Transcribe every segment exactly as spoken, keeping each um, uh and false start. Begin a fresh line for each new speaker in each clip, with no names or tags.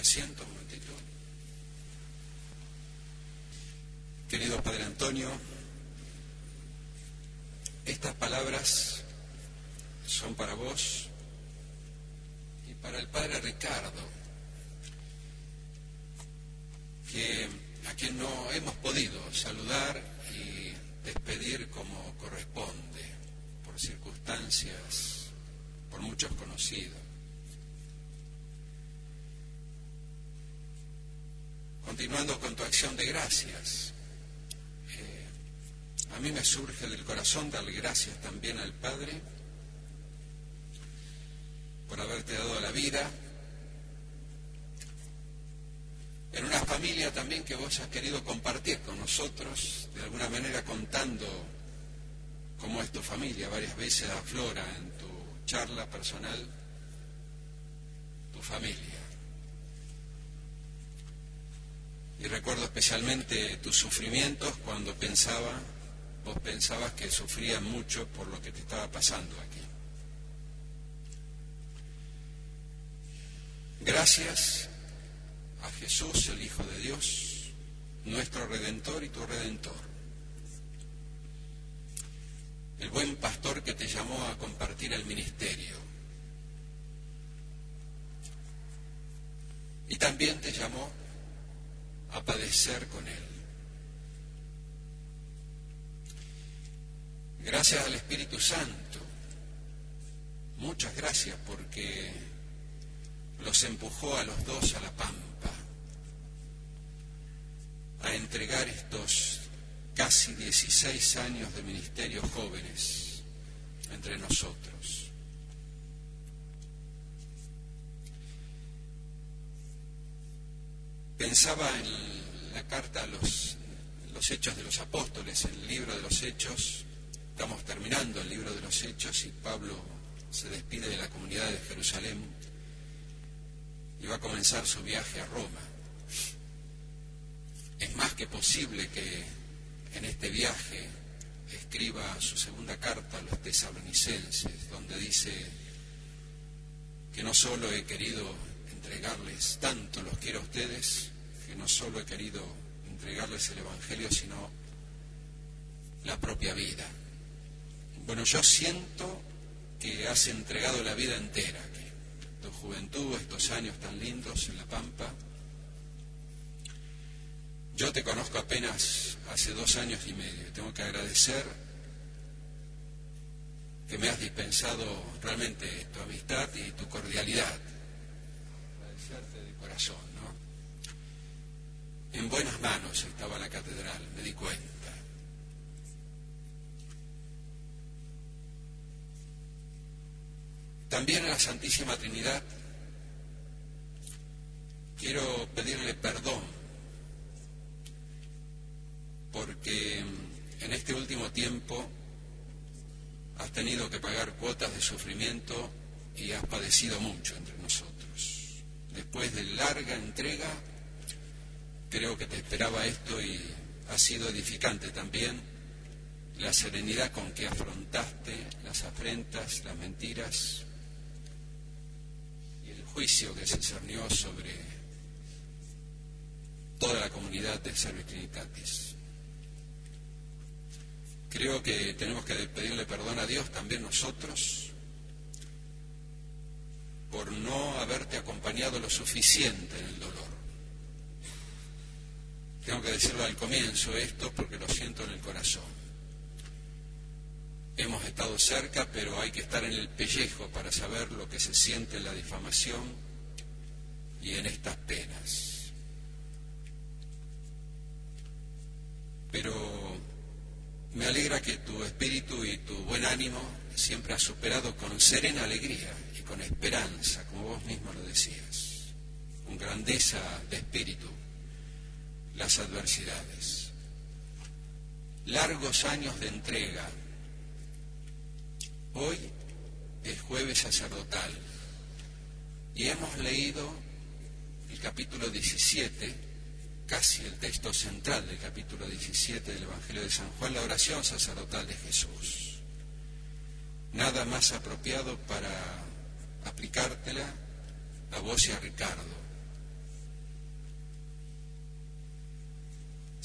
asiento un momentito. Querido Padre Antonio, estas palabras son para vos y para el Padre Ricardo, que a quien no hemos podido saludar y despedir como corresponde, por circunstancias, por muchos conocidos. Continuando con tu acción de gracias, eh, a mí me surge del corazón darle gracias también al Padre por haberte dado la vida, en una familia también que vos has querido compartir con nosotros, de alguna manera contando cómo es tu familia. Varias veces aflora en tu charla personal tu familia. Y recuerdo especialmente tus sufrimientos cuando pensaba, vos pensabas que sufrías mucho por lo que te estaba pasando aquí. Gracias a Jesús, el Hijo de Dios, nuestro Redentor y tu Redentor. El buen pastor que te llamó a compartir el ministerio. Y también te llamó a padecer con Él. Gracias al Espíritu Santo. Muchas gracias porque los empujó a los dos a la pampa, a entregar estos casi dieciséis años de ministerio jóvenes entre nosotros. Pensaba en la carta a los, los Hechos de los Apóstoles, en el libro de los Hechos. Estamos terminando el libro de los Hechos y Pablo se despide de la comunidad de Jerusalén y va a comenzar su viaje a Roma. Es más que posible que en este viaje escriba su segunda carta a los tesalonicenses, donde dice que no solo he querido entregarles, tanto los quiero a ustedes, que no solo he querido entregarles el Evangelio, sino la propia vida. Bueno, yo siento que has entregado la vida entera, que tu juventud, estos años tan lindos en La Pampa. Yo te conozco apenas hace dos años y medio. Tengo que agradecer que me has dispensado realmente tu amistad y tu cordialidad. Agradecerte de corazón, ¿no? En buenas manos estaba la catedral, me di cuenta. También a la Santísima Trinidad quiero pedirle perdón, porque en este último tiempo has tenido que pagar cuotas de sufrimiento y has padecido mucho entre nosotros. Después de larga entrega, creo que te esperaba esto y ha sido edificante también la serenidad con que afrontaste las afrentas, las mentiras y el juicio que se cernió sobre toda la comunidad de Servi Trinitatis. Creo que tenemos que pedirle perdón a Dios también nosotros por no haberte acompañado lo suficiente en el dolor. Tengo que decirlo al comienzo esto porque lo siento en el corazón. Hemos estado cerca, pero hay que estar en el pellejo para saber lo que se siente en la difamación y en estas penas. Pero me alegra que tu espíritu y tu buen ánimo siempre has superado con serena alegría y con esperanza, como vos mismo lo decías, con grandeza de espíritu, las adversidades. Largos años de entrega. Hoy es jueves sacerdotal y hemos leído el capítulo diecisiete, casi el texto central del capítulo diecisiete del Evangelio de San Juan, la oración sacerdotal de Jesús. Nada más apropiado para aplicártela a vos y a Ricardo.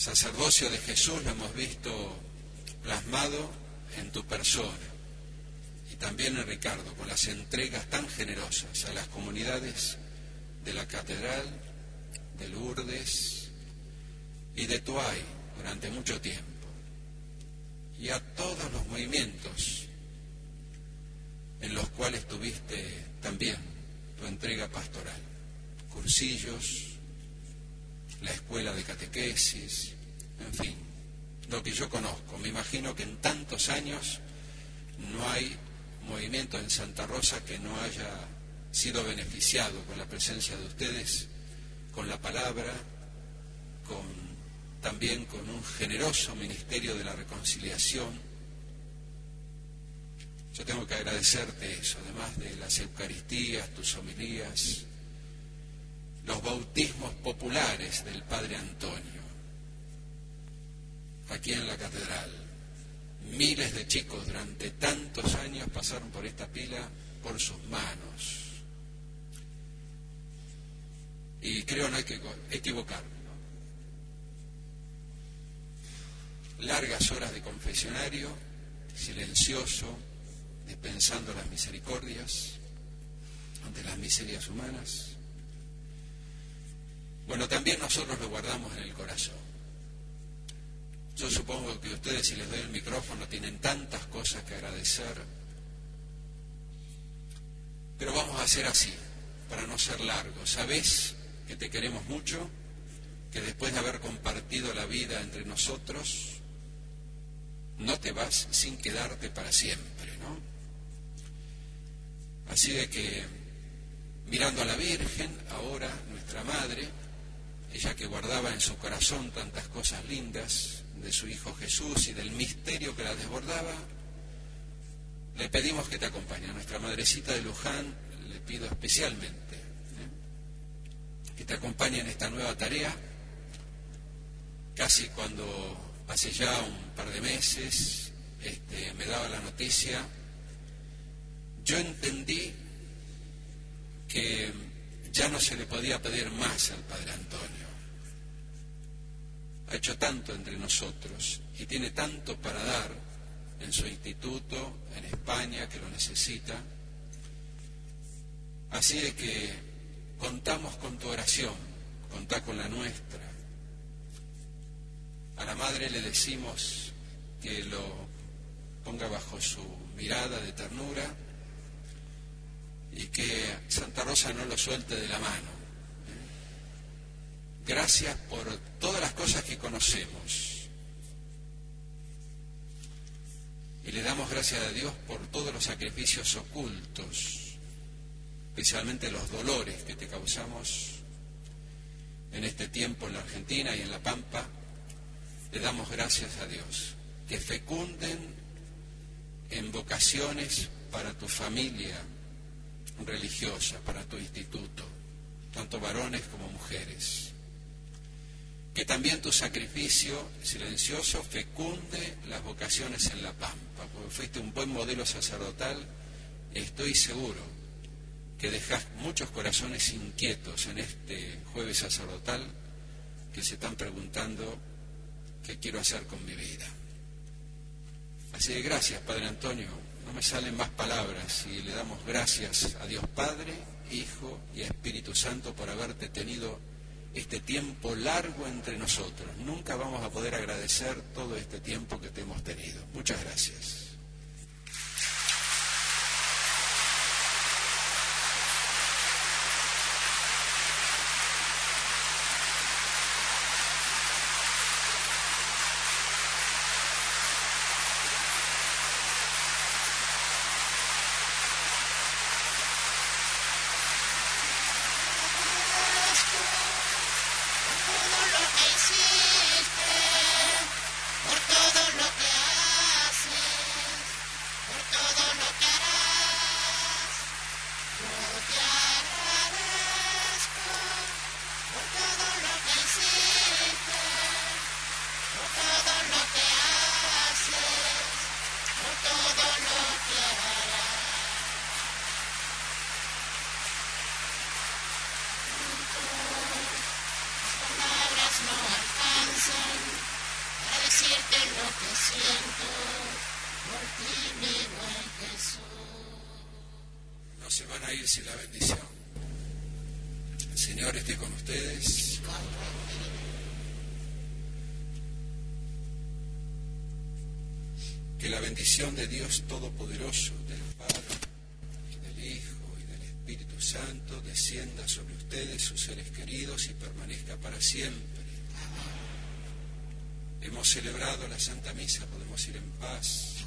sacerdocio de Jesús lo hemos visto plasmado en tu persona y también en Ricardo, con las entregas tan generosas a las comunidades de la Catedral, de Lourdes y de Tuay durante mucho tiempo, y a todos los movimientos en los cuales tuviste también tu entrega pastoral, cursillos, la escuela de catequesis, en fin, lo que yo conozco. Me imagino que en tantos años no hay movimiento en Santa Rosa que no haya sido beneficiado con la presencia de ustedes, con la palabra, con también con un generoso ministerio de la reconciliación. Yo tengo que agradecerte eso, además de las Eucaristías, tus homilías, los bautismos populares del Padre Antonio, aquí en la catedral. Miles de chicos durante tantos años pasaron por esta pila por sus manos. Y creo no hay que equivocarme, ¿no? Largas horas de confesionario, silencioso, dispensando las misericordias ante las miserias humanas. Bueno, también nosotros lo guardamos en el corazón. Yo supongo que ustedes, si les doy el micrófono, tienen tantas cosas que agradecer, pero vamos a hacer así, para no ser largos. Sabés que te queremos mucho, que después de haber compartido la vida entre nosotros, no te vas sin quedarte para siempre, ¿no? Así de que, mirando a la Virgen, ahora nuestra Madre, ella que guardaba en su corazón tantas cosas lindas de su Hijo Jesús y del misterio que la desbordaba, le pedimos que te acompañe. A nuestra Madrecita de Luján le pido especialmente ¿eh? que te acompañe en esta nueva tarea. Casi cuando hace ya un par de meses este, me daba la noticia, yo entendí que ya no se le podía pedir más al Padre Antonio. Ha hecho tanto entre nosotros y tiene tanto para dar en su instituto, en España, que lo necesita. Así de que contamos con tu oración, contá con la nuestra. A la Madre le decimos que lo ponga bajo su mirada de ternura y que Santa Rosa no lo suelte de la mano. Gracias por todas las cosas que conocemos. Y le damos gracias a Dios por todos los sacrificios ocultos, especialmente los dolores que te causamos en este tiempo en la Argentina y en La Pampa. Le damos gracias a Dios, que fecunden en vocaciones para tu familia religiosa, para tu instituto, tanto varones como mujeres. Que también tu sacrificio silencioso fecunde las vocaciones en La Pampa, porque fuiste un buen modelo sacerdotal. Estoy seguro que dejás muchos corazones inquietos en este jueves sacerdotal que se están preguntando qué quiero hacer con mi vida. Así que gracias, Padre Antonio. No me salen más palabras y le damos gracias a Dios Padre, Hijo y Espíritu Santo por haberte tenido este tiempo largo entre nosotros. Nunca vamos a poder agradecer todo este tiempo que te hemos tenido. Muchas gracias.
Por todo lo que haces.
a ir sin la bendición. El Señor esté con ustedes. Que la bendición de Dios Todopoderoso, del Padre, y del Hijo, y del Espíritu Santo, descienda sobre ustedes, sus seres queridos, y permanezca para siempre. Hemos celebrado la Santa Misa, podemos ir en paz.